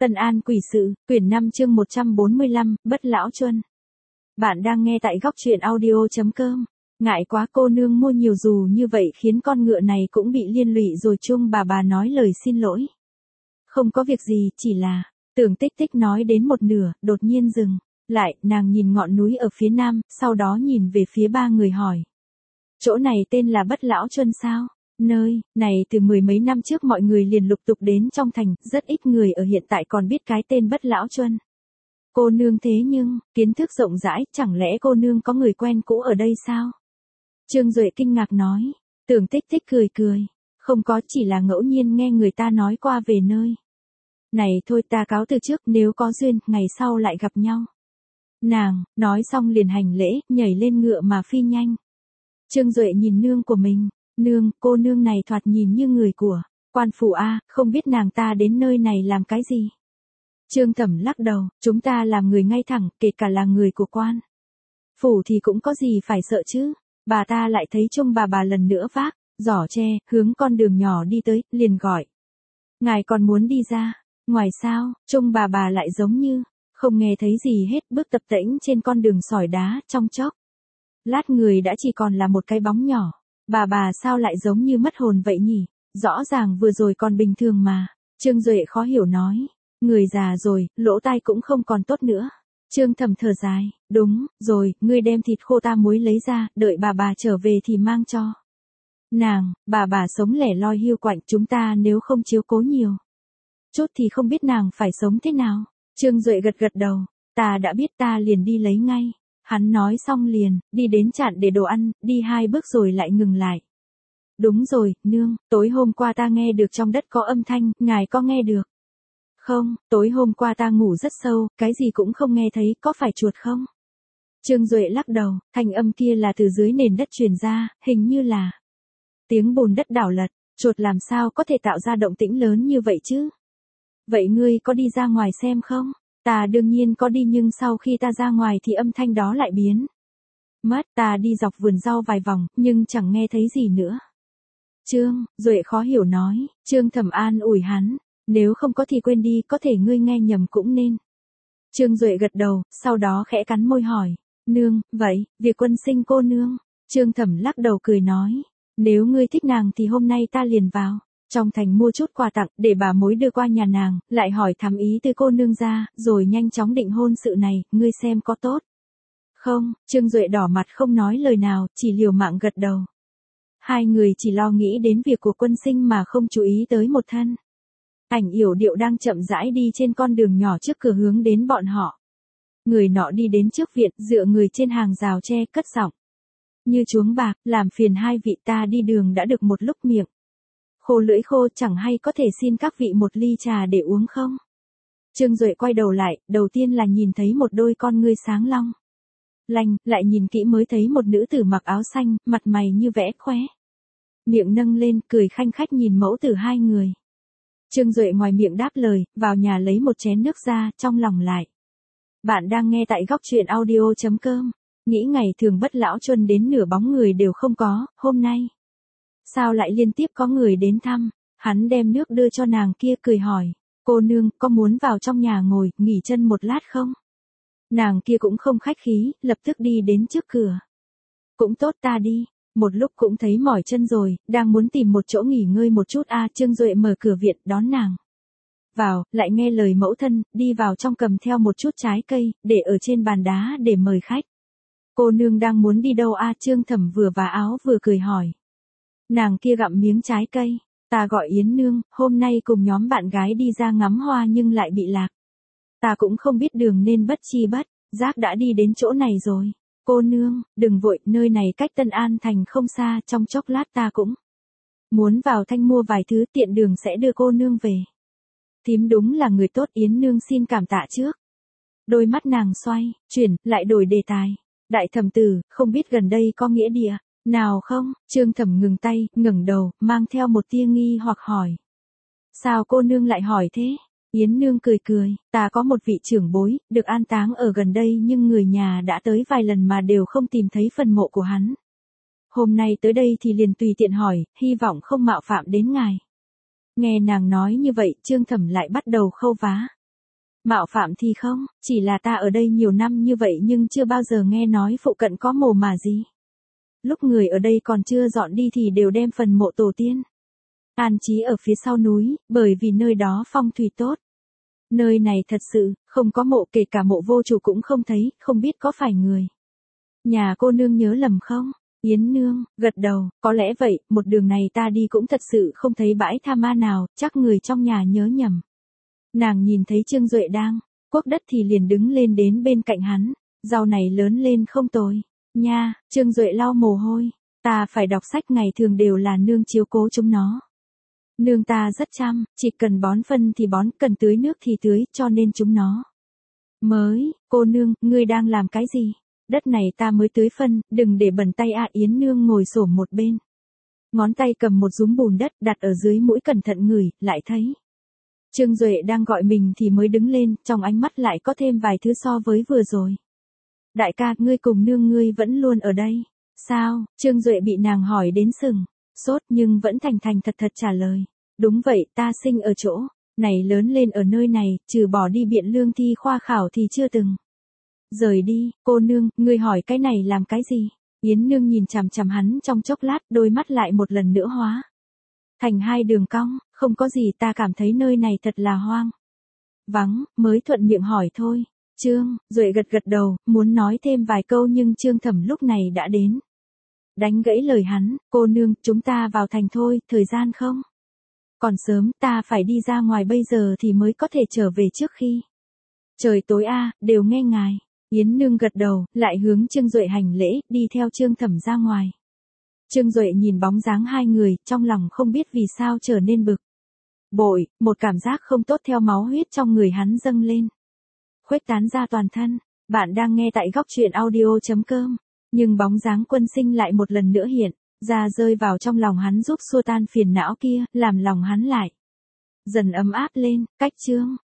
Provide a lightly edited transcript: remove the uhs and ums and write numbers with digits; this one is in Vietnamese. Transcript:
Tân An Quỷ Sự, quyển 5 chương 145, Bất Lão Chuân. Bạn đang nghe tại góc truyện audio.com. Ngại quá cô nương mua nhiều dù như vậy khiến con ngựa này cũng bị liên lụy rồi. Chung bà nói lời xin lỗi. Không có việc gì, chỉ là, Tưởng Tích Tích nói đến một nửa, đột nhiên dừng lại, nàng nhìn ngọn núi ở phía nam, sau đó nhìn về phía ba người hỏi. Chỗ này tên là Bất Lão Chuân sao? Nơi này từ mười mấy năm trước mọi người liền lục tục đến trong thành, rất ít người ở hiện tại còn biết cái tên Bất Lão Chuân. Cô nương thế nhưng, kiến thức rộng rãi, chẳng lẽ cô nương có người quen cũ ở đây sao? Trương Duệ kinh ngạc nói. Tưởng Tích Tích cười. Không có, chỉ là ngẫu nhiên nghe người ta nói qua về nơi này thôi, ta cáo từ trước, nếu có duyên, ngày sau lại gặp nhau. Nàng, nói xong liền hành lễ, nhảy lên ngựa mà phi nhanh. Trương Duệ nhìn nương của mình. Nương, cô nương này thoạt nhìn như người của quan phủ a, không biết nàng ta đến nơi này làm cái gì. Trương Thẩm lắc đầu, chúng ta làm người ngay thẳng, kể cả là người của quan phủ thì cũng có gì phải sợ chứ. Bà ta lại thấy Chung bà lần nữa vác giỏ tre, hướng con đường nhỏ đi tới, liền gọi. Ngài còn muốn đi ra ngoài sao? Chung bà lại giống như không nghe thấy gì hết, bước tập tễnh trên con đường sỏi đá, trong chốc lát người đã chỉ còn là một cái bóng nhỏ. Bà sao lại giống như mất hồn vậy nhỉ? Rõ ràng vừa rồi còn bình thường mà. Trương Duệ khó hiểu nói. Người già rồi, lỗ tai cũng không còn tốt nữa. Trương Thẩm thở dài. Đúng rồi, ngươi đem thịt khô ta muối lấy ra, đợi bà trở về thì mang cho nàng. Bà sống lẻ loi hiu quạnh, chúng ta nếu không chiếu cố nhiều chút thì không biết nàng phải sống thế nào. Trương Duệ gật đầu. Ta đã biết, ta liền đi lấy ngay. Hắn nói xong liền, đi đến chạn để đồ ăn, đi 2 bước rồi lại ngừng lại. Đúng rồi, nương, tối hôm qua ta nghe được trong đất có âm thanh, ngài có nghe được không? Tối hôm qua ta ngủ rất sâu, cái gì cũng không nghe thấy, có phải chuột không? Trương Duệ lắc đầu, thanh âm kia là từ dưới nền đất truyền ra, hình như là tiếng bùn đất đảo lật. Chuột làm sao có thể tạo ra động tĩnh lớn như vậy chứ? Vậy ngươi có đi ra ngoài xem không? Ta đương nhiên có đi, nhưng sau khi ta ra ngoài thì âm thanh đó lại biến mất. Ta đi dọc vườn rau vài vòng, nhưng chẳng nghe thấy gì nữa. Trương Duệ khó hiểu nói. Trương Thẩm an ủi hắn. Nếu không có thì quên đi, có thể ngươi nghe nhầm cũng nên. Trương Duệ gật đầu, sau đó khẽ cắn môi hỏi. Nương, vậy, việc Quân Sinh cô nương? Trương Thẩm lắc đầu cười nói. Nếu ngươi thích nàng thì hôm nay ta liền vào trong thành mua chút quà tặng, để bà mối đưa qua nhà nàng, lại hỏi thăm ý từ cô nương ra, rồi nhanh chóng định hôn sự này, ngươi xem có tốt không? Trương Duệ đỏ mặt không nói lời nào, chỉ liều mạng gật đầu. Hai người chỉ lo nghĩ đến việc của Quân Sinh mà không chú ý tới một thân ảnh yểu điệu đang chậm rãi đi trên con đường nhỏ trước cửa hướng đến bọn họ. Người nọ đi đến trước viện, dựa người trên hàng rào tre, cất giọng như chuông bạc, làm phiền hai vị, ta đi đường đã được một lúc miệng khô lưỡi khô, chẳng hay có thể xin các vị một ly trà để uống không? Trương Duệ quay đầu lại, đầu tiên là nhìn thấy một đôi con ngươi sáng long lanh, lại nhìn kỹ mới thấy một nữ tử mặc áo xanh, mặt mày như vẽ khóe miệng nâng lên, cười khanh khách nhìn mẫu tử hai người. Trương Duệ ngoài miệng đáp lời, vào nhà lấy một chén nước ra, trong lòng lại. Bạn đang nghe tại góc truyện audio.com. Nghĩ ngày thường Bất Lão Chuân đến nửa bóng người đều không có, hôm nay sao lại liên tiếp có người đến thăm? Hắn đem nước đưa cho nàng kia, cười hỏi. Cô nương, có muốn vào trong nhà ngồi, nghỉ chân một lát không? Nàng kia cũng không khách khí, lập tức đi đến trước cửa. Cũng tốt, ta đi. Một lúc cũng thấy mỏi chân rồi, đang muốn tìm một chỗ nghỉ ngơi một chút a. Trương Duệ mở cửa viện, đón nàng vào, lại nghe lời mẫu thân, đi vào trong cầm theo một chút trái cây, để ở trên bàn đá để mời khách. Cô nương đang muốn đi đâu a? Trương Thẩm vừa vá áo vừa cười hỏi. Nàng kia gặm miếng trái cây. Ta gọi Yến nương, hôm nay cùng nhóm bạn gái đi ra ngắm hoa nhưng lại bị lạc. Ta cũng không biết đường nên bất chi bất giác đã đi đến chỗ này rồi. Cô nương, đừng vội, nơi này cách Tân An thành không xa, trong chốc lát ta cũng muốn vào thanh mua vài thứ, tiện đường sẽ đưa cô nương về. Thím đúng là người tốt, Yến nương xin cảm tạ trước. Đôi mắt nàng xoay, chuyển, lại đổi đề tài. Đại thẩm tử, không biết gần đây có nghĩa địa nào không? Trương Thẩm ngừng tay, ngẩng đầu, mang theo một tia nghi hoặc hỏi. Sao cô nương lại hỏi thế? Yến nương cười, ta có một vị trưởng bối, được an táng ở gần đây nhưng người nhà đã tới vài lần mà đều không tìm thấy phần mộ của hắn. Hôm nay tới đây thì liền tùy tiện hỏi, hy vọng không mạo phạm đến ngài. Nghe nàng nói như vậy, Trương Thẩm lại bắt đầu khâu vá Mạo phạm thì không, chỉ là ta ở đây nhiều năm như vậy nhưng chưa bao giờ nghe nói phụ cận có mồ mả gì. Lúc người ở đây còn chưa dọn đi thì đều đem phần mộ tổ tiên an trí ở phía sau núi, bởi vì nơi đó phong thủy tốt. Nơi này thật sự, không có mộ, kể cả mộ vô chủ cũng không thấy, không biết có phải người nhà cô nương nhớ lầm không? Yến Nương, gật đầu, có lẽ vậy, một đường này ta đi cũng thật sự không thấy bãi tha ma nào, chắc người trong nhà nhớ nhầm. Nàng nhìn thấy Trương Duệ đang cuốc đất thì liền đứng lên đến bên cạnh hắn, rau này lớn lên không tồi. Nha, Trương Duệ lau mồ hôi, ta phải đọc sách ngày thường đều là nương chiếu cố chúng nó. Nương ta rất chăm, chỉ cần bón phân thì bón, cần tưới nước thì tưới, cho nên chúng nó cô nương, ngươi đang làm cái gì? Đất này ta mới tưới phân, đừng để bẩn tay à. Yến Nương ngồi xổm một bên. Ngón tay cầm một dúm bùn đất đặt ở dưới mũi cẩn thận ngửi, lại thấy Trương Duệ đang gọi mình thì mới đứng lên, trong ánh mắt lại có thêm vài thứ so với vừa rồi. Đại ca, ngươi cùng nương ngươi vẫn luôn ở đây. Sao? Trương Duệ bị nàng hỏi đến sừng sốt nhưng vẫn thành thành thật thật trả lời. Đúng vậy, ta sinh ở chỗ này lớn lên ở nơi này, trừ bỏ đi Biện Lương thi khoa khảo thì chưa từng rời đi. Cô nương, ngươi hỏi cái này làm cái gì? Yến Nương nhìn chằm chằm hắn trong chốc lát, đôi mắt lại một lần nữa hóa thành hai đường cong. Không có gì, ta cảm thấy nơi này thật là hoang vắng, mới thuận miệng hỏi thôi. Trương Duệ gật gật đầu, muốn nói thêm vài câu nhưng Trương Thẩm lúc này đã đến đánh gãy lời hắn. Cô nương, chúng ta vào thành thôi, thời gian không còn sớm, ta phải đi ra ngoài bây giờ thì mới có thể trở về trước khi trời tối a. Đều nghe ngài. Yến Nương gật đầu, lại hướng Trương Duệ hành lễ, đi theo Trương Thẩm ra ngoài. Trương Duệ nhìn bóng dáng hai người, trong lòng không biết vì sao trở nên bực bội, một cảm giác không tốt theo máu huyết trong người hắn dâng lên, khuếch tán ra toàn thân. Bạn đang nghe tại góc truyện audio.com, nhưng bóng dáng Quân Sinh lại một lần nữa hiện ra, rơi vào trong lòng hắn giúp xua tan phiền não kia, làm lòng hắn lại dần ấm áp lên. Cách Trương